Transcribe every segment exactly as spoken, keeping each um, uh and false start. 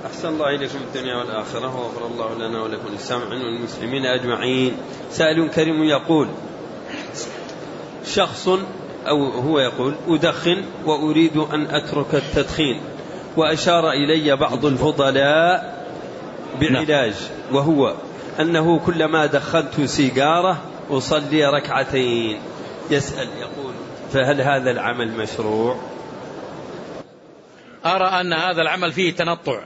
أحسن الله إليكم الدنيا والآخرة، وغفر الله لنا ولكم السامعين والمسلمين أجمعين. سائل كريم يقول: شخص أو هو يقول: أدخن وأريد أن أترك التدخين، وأشار إلي بعض الفضلاء بعلاج، وهو أنه كلما دخلت سيجارة أصلي ركعتين. يسأل يقول: فهل هذا العمل مشروع؟ أرى أن هذا العمل فيه تنطع.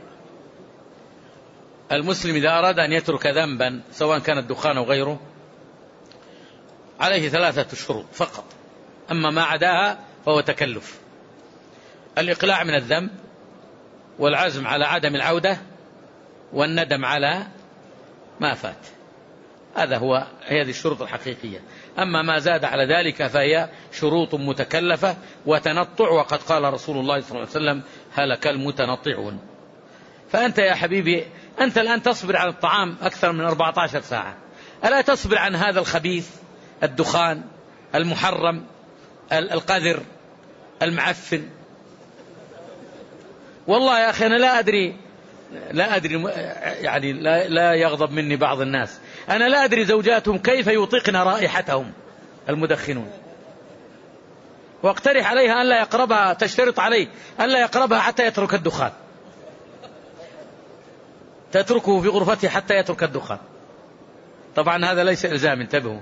المسلم إذا أراد أن يترك ذنبا سواء كان الدخان أو غيره عليه ثلاثة شروط فقط، أما ما عداها فهو تكلف. الإقلاع من الذنب، والعزم على عدم العودة، والندم على ما فات. هذا هو هذه الشروط الحقيقية. أما ما زاد على ذلك فهي شروط متكلفة وتنطع، وقد قال رسول الله صلى الله عليه وسلم: هلك المتنطعون. فأنت يا حبيبي أنت الآن تصبر عن الطعام أكثر من أربعة عشر ساعة، ألا تصبر عن هذا الخبيث، الدخان، المحرم، القذر، المعفن؟ والله يا أخي أنا لا أدري لا أدري يعني لا, لا يغضب مني بعض الناس، أنا لا أدري زوجاتهم كيف يطيقن رائحتهم المدخنون، واقترح عليها أن لا يقربها، تشترط عليه أن لا يقربها حتى يترك الدخان، تتركه في غرفته حتى يترك الدخان. طبعا هذا ليس إلزام، انتبهوا،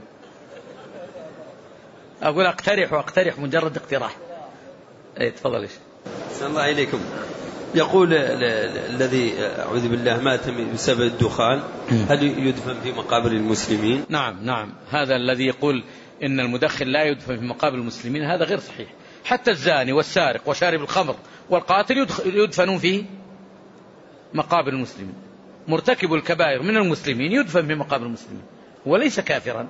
أقول أقترح وأقترح مجرد اقتراح. ايه تفضل. أحسن الله إليكم. يقول الذي أعوذ بالله مات بسبب الدخان، هل يدفن في مقابر المسلمين؟ نعم نعم، هذا الذي يقول إن المدخن لا يدفن في مقابر المسلمين هذا غير صحيح. حتى الزاني والسارق وشارب الخمر والقاتل يدفنون في مقابر المسلمين. مرتكب الكبائر من المسلمين يدفن في مقابر المسلمين وليس كافرا.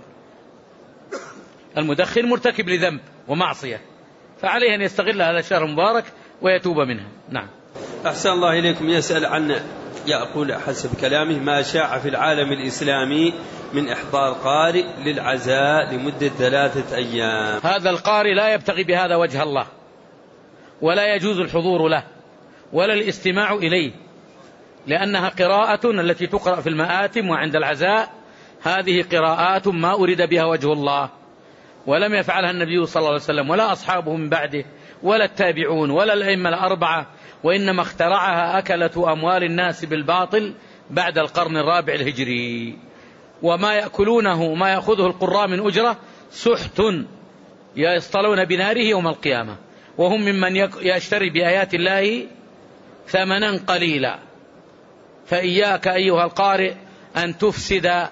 المدخن مرتكب لذنب ومعصية، فعليه أن يستغل هذا الشهر المبارك ويتوب منها. نعم. أحسن الله إليكم. يسأل عن يقول حسب كلامه ما شاع في العالم الإسلامي من إحضار قارئ للعزاء لمدة ثلاثة أيام. هذا القارئ لا يبتغي بهذا وجه الله، ولا يجوز الحضور له ولا الاستماع إليه، لأنها قراءة التي تقرأ في المآتم وعند العزاء، هذه قراءات ما أريد بها وجه الله، ولم يفعلها النبي صلى الله عليه وسلم ولا أصحابه من بعده ولا التابعون ولا الأئمة الأربعة، وإنما اخترعها أكلة أموال الناس بالباطل بعد القرن الرابع الهجري. وما يأكلونه ما يأخذه القراء من أجرة سحت يصطلون بناره يوم القيامة، وهم ممن يشتري بآيات الله ثمنا قليلا. فإياك أيها القارئ أن تفسد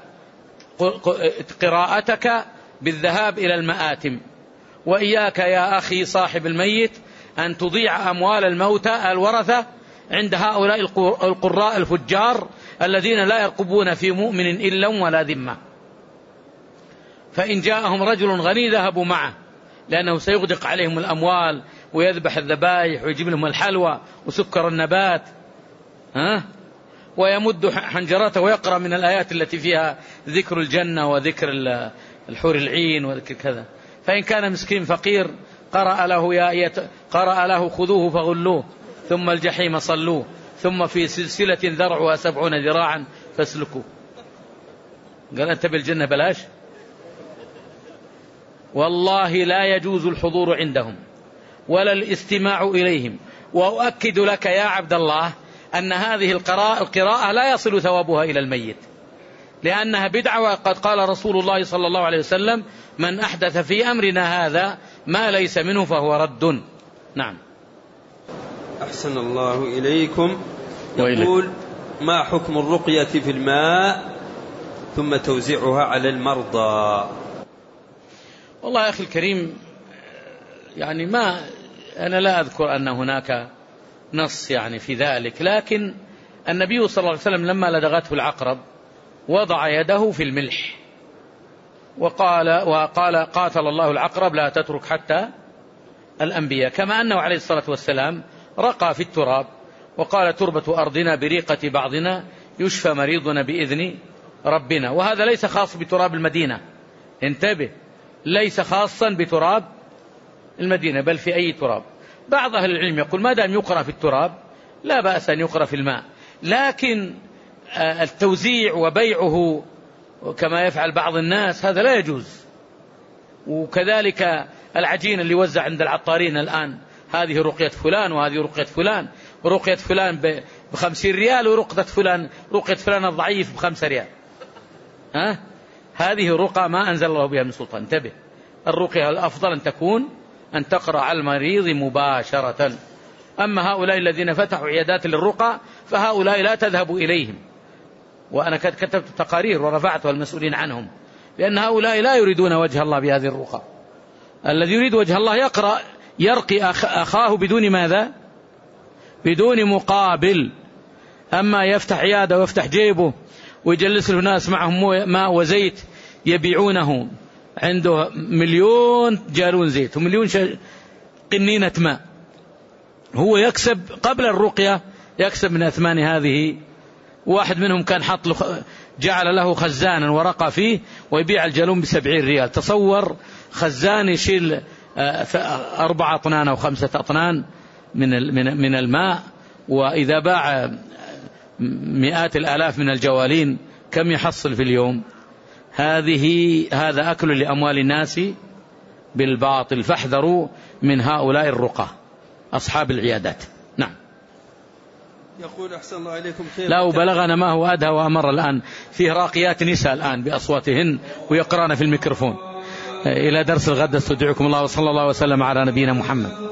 قراءتك بالذهاب إلى المآتم، وإياك يا أخي صاحب الميت أن تضيع أموال الموتى الورثة عند هؤلاء القراء الفجار الذين لا يرقبون في مؤمن إلا ولا ذمة. فإن جاءهم رجل غني ذهبوا معه، لأنه سيغدق عليهم الأموال ويذبح الذبائح ويجيب لهم الحلوى وسكر النبات، ها؟ ويمد حنجرته ويقرأ من الآيات التي فيها ذكر الجنة وذكر الحور العين وذكر كذا. فإن كان مسكين فقير قرأ له يا قرأ له خذوه فغلوه ثم الجحيم صلوه ثم في سلسلة ذرعها سبعون ذراعا فاسلكوه. قال أنت بالجنة بلاش. والله لا يجوز الحضور عندهم ولا الاستماع إليهم. وأؤكد لك يا عبد الله أن هذه القراءة لا يصل ثوابها إلى الميت، لأنها بدعة، وقد قال رسول الله صلى الله عليه وسلم من أحدث في أمرنا هذا ما ليس منه فهو رد. نعم. أحسن الله إليكم. يقول ما حكم الرقية في الماء ثم توزيعها على المرضى؟ والله يا أخي الكريم، يعني ما أنا لا أذكر أن هناك نص يعني في ذلك، لكن النبي صلى الله عليه وسلم لما لدغته العقرب وضع يده في الملح وقال وقال قاتل الله العقرب لا تترك حتى الأنبياء، كما أنه عليه الصلاة والسلام رقى في التراب وقال تربة أرضنا بريقة بعضنا يشفى مريضنا بإذن ربنا. وهذا ليس خاص بتراب المدينة، انتبه، ليس خاصا بتراب المدينة بل في أي تراب. بعض أهل العلم يقول ما دام يقرأ في التراب لا بأس أن يقرأ في الماء، لكن التوزيع وبيعه كما يفعل بعض الناس هذا لا يجوز. وكذلك العجين اللي وزع عند العطارين الآن، هذه رقية فلان وهذه رقية فلان، ورقية فلان بخمسين ريال ورقية فلان رقية فلان الضعيف بخمسة ريال. ها؟ هذه رقى ما أنزل الله بها من سلطان. انتبه، الرقية الأفضل أن تكون أن تقرأ على المريض مباشرة. أما هؤلاء الذين فتحوا عيادات للرقى فهؤلاء لا تذهب إليهم، وأنا كتبت تقارير ورفعتها المسؤولين عنهم، لأن هؤلاء لا يريدون وجه الله بهذه الرقى. الذي يريد وجه الله يقرأ يرقي أخاه بدون ماذا؟ بدون مقابل. أما يفتح عيادة ويفتح جيبه ويجلس له ناس معهم ماء وزيت يبيعونه، عنده مليون جالون زيت ومليون قنينة ماء، هو يكسب قبل الرقية يكسب من أثمان هذه. واحد منهم كان حط له جعل له خزانا ورقى فيه ويبيع الجالون بسبعين ريال. تصور خزان يشيل أربعة أطنان أو خمسة أطنان من من الماء، وإذا باع مئات الآلاف من الجوالين كم يحصل في اليوم؟ هذه هذا أكل لأموال الناس بالباطل. فاحذروا من هؤلاء الرقى أصحاب العيادات. نعم. يقول أحسن الله عليكم خير. لا وبلغنا ما هو أدهى وأمر الآن، فيه راقيات نساء الآن بأصواتهن ويقرأن في الميكروفون. إلى درس الغد استودعكم الله، وصلى الله وسلم على نبينا محمد.